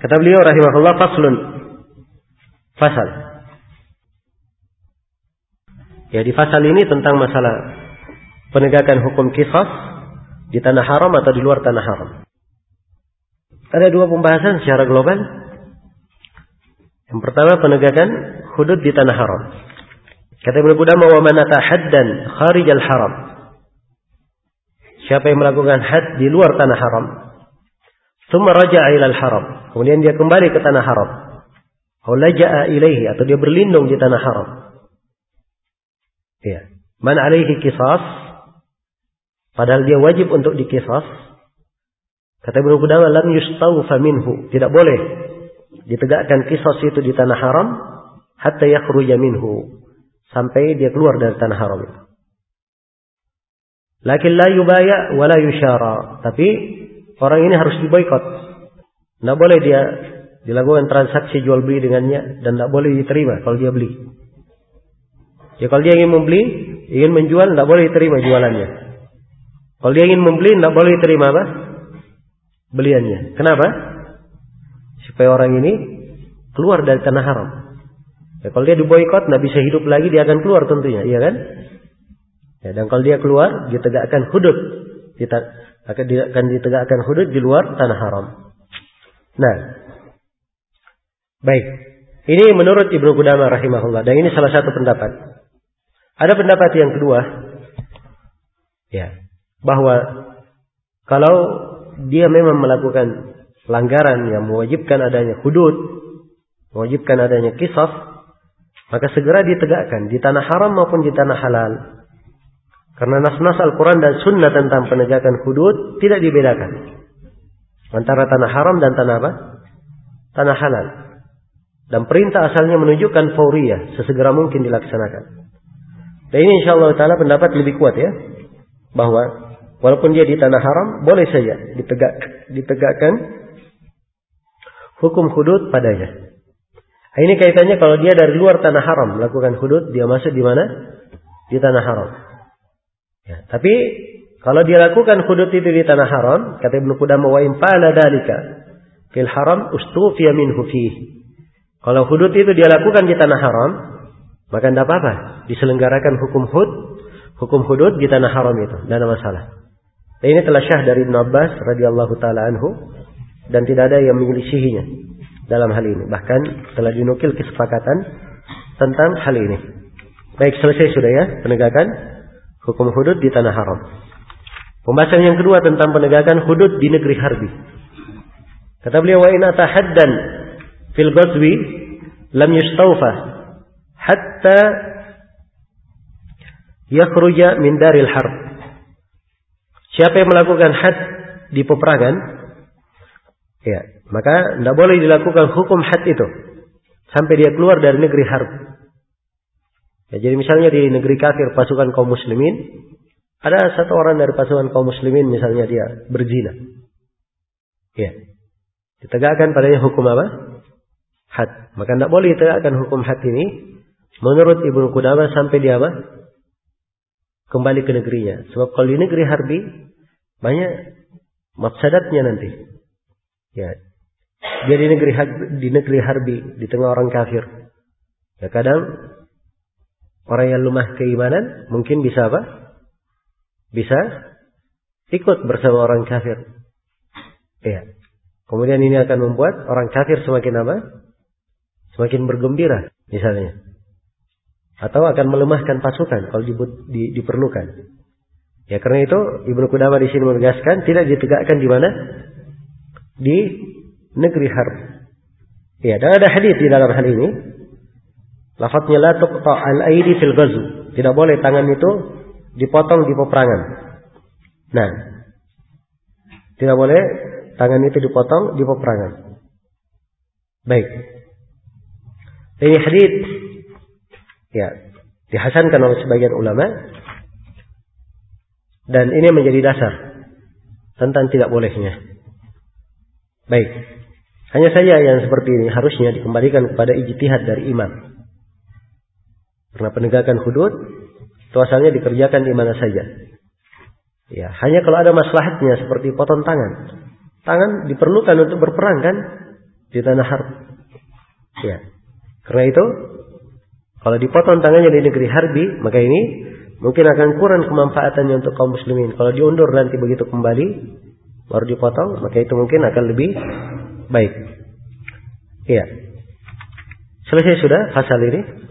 Kata beliau rahimahullah, faslun, fasal. Ya, di fasal ini tentang masalah penegakan hukum qisas di tanah haram atau di luar tanah haram. Ada dua pembahasan secara global. Yang pertama, penegakan hudud di tanah haram. Kata Ibnu Qudamah, wa man atahaddan kharijal haram. Siapa yang melakukan had di luar tanah haram, thumma raja'a ila al-haram, kemudian dia kembali ke tanah haram, aw laja'a ilaihi, atau dia berlindung di tanah haram. Ya, man alaihi qisas, padahal dia wajib untuk diqisas. Kata Ibnu Qudamah, lam yustawfa minhu, tidak boleh ditegakkan qisas itu di tanah haram hatta yakhruja minhu, sampai dia keluar dari tanah haram itu. Lakin la yubaya wa la yusyara, tapi orang ini harus diboikot. Tidak boleh dia dilakukan transaksi jual beli dengannya, dan tidak boleh diterima kalau dia beli. Ya, kalau dia ingin membeli, ingin menjual, tidak boleh diterima jualannya. Kalau dia ingin membeli, tidak boleh diterima apa? Beliannya. Kenapa? Supaya orang ini keluar dari tanah haram. Ya, kalau dia diboikot, tidak bisa hidup lagi, dia akan keluar tentunya, iya kan? Ya, dan kalau dia keluar, ditegakkan hudud, akan ditegakkan hudud di luar tanah haram. Nah, baik. Ini menurut Ibnu Qudamah rahimahullah, dan ini salah satu pendapat. Ada pendapat yang kedua, ya, bahwa kalau dia memang melakukan pelanggaran yang mewajibkan adanya hudud, mewajibkan adanya qisas, maka segera ditegakkan di tanah haram maupun di tanah halal. Karena nas-nas Al-Quran dan Sunnah tentang penegakan hudud tidak dibedakan antara tanah haram dan tanah apa? Tanah halal. Dan perintah asalnya menunjukkan fauriyah, sesegera mungkin dilaksanakan. Dan ini insyaallah ta'ala pendapat lebih kuat, ya, bahwa walaupun dia di tanah haram, boleh saja ditegakkan hukum hudud padanya. Ini kaitannya kalau dia dari luar tanah haram melakukan hudud, dia masuk di mana? Di tanah haram. Ya, tapi kalau dia lakukan hudud itu di tanah haram, kata Ibnu Qudamah, wa in fa'ala dzalika fil haram ustufiya minhu fihi. Kalau hudud itu dia lakukan di tanah haram, maka tidak apa-apa, diselenggarakan hukum hudud di tanah haram itu, tidak ada masalah. Dan ini telah syah dari Ibnu Abbas radhiyallahu taala anhu, dan tidak ada yang menyelisihinya dalam hal ini. Bahkan telah dinukil kesepakatan tentang hal ini. Baik, selesai sudah ya penegakan hukum hudud di tanah haram. Pembahasan yang kedua tentang penegakan hudud di negeri harbi. Kata beliau, wa in atahaddan fil ghazwi lam yustawfa hatta yakhruja min daril harb. Siapa yang melakukan had di peperangan, ya, maka tidak boleh dilakukan hukum had itu sampai dia keluar dari negeri harb. Ya, jadi misalnya di negeri kafir pasukan kaum muslimin, ada satu orang dari pasukan kaum muslimin misalnya dia berzina. Ya. Ditegakkan padanya hukum apa? Had. Maka tidak boleh ditegakkan hukum had ini menurut Ibnu Qudamah sampai dia apa? Kembali ke negerinya. Sebab kalau di negeri harbi banyak mafsadatnya nanti. Ya. Dia di negeri harbi, di tengah orang kafir. Ya, kadang orang yang lemah keimanan mungkin bisa apa? Bisa ikut bersama orang kafir. Ya. Kemudian ini akan membuat orang kafir semakin apa? Semakin bergembira misalnya. Atau akan melemahkan pasukan kalau diperlukan. Ya, karena itu Ibnu Qudamah di sini menegaskan tidak ditegakkan di mana? Di negeri harb. Ya, dan ada hadis di dalam hal ini. Lafadznya la tuqta al-aidi fil ghazw. Tidak boleh tangan itu dipotong di peperangan. Nah, tidak boleh tangan itu dipotong di peperangan. Baik. Ini hadis ya dihasankan oleh sebagian ulama, dan ini menjadi dasar tentang tidak bolehnya. Baik. Hanya saja yang seperti ini harusnya dikembalikan kepada ijtihad dari imam. Karena penegakan hudud itu asalnya dikerjakan di mana saja. Ya, hanya kalau ada maslahatnya seperti potong tangan. Tangan diperlukan untuk berperang kan? di tanah harb. Ya. Karena itu kalau dipotong tangannya di negeri harbi, maka ini mungkin akan kurang kemanfaatannya untuk kaum muslimin. Kalau diundur nanti begitu kembali baru dipotong, maka itu mungkin akan lebih baik. Iya. Selesai sudah pasal ini.